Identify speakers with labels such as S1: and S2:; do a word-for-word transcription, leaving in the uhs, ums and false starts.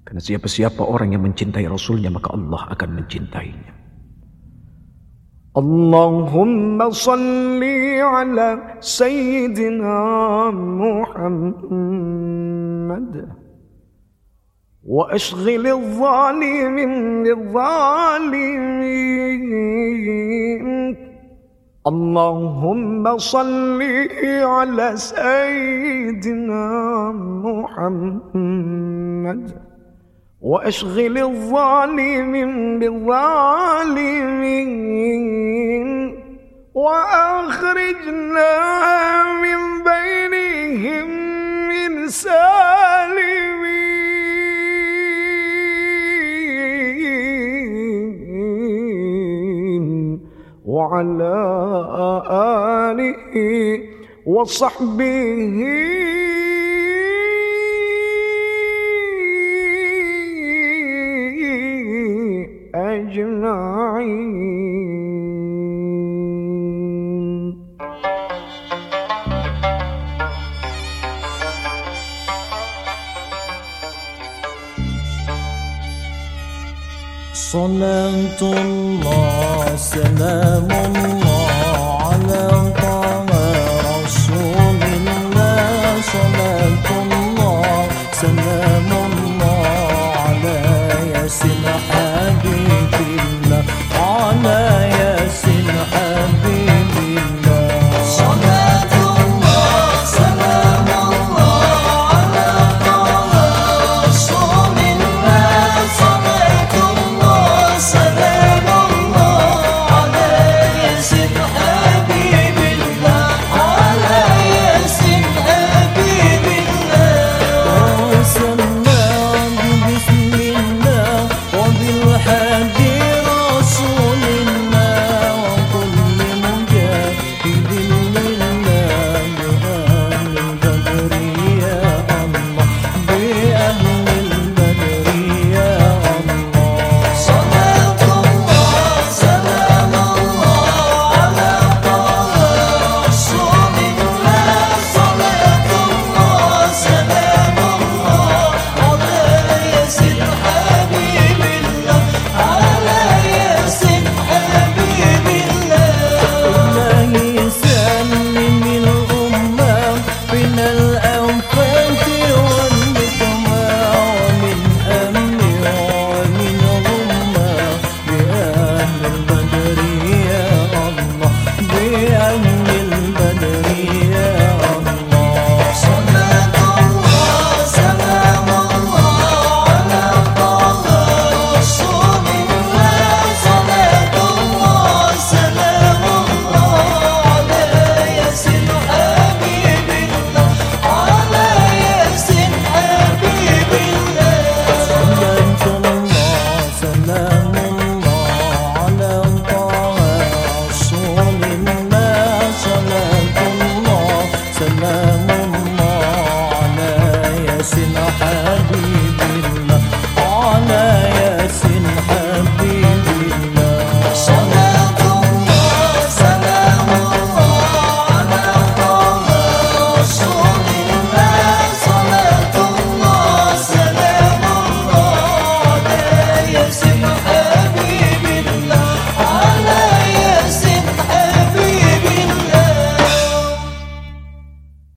S1: Karena siapa-siapa orang yang mencintai Rasulnya, maka Allah akan mencintainya. Allahumma salli ala Sayyidina Muhammad wa ashghil adh-dhalimin lidh-dhalimin. Allahumma salli ala Sayyidina Muhammad وأشغل الظالمين بالظالمين وأخرجنا من بينهم من سالمين وعلى آله وصحبه أجمعين.
S2: صلاة الله سلام الله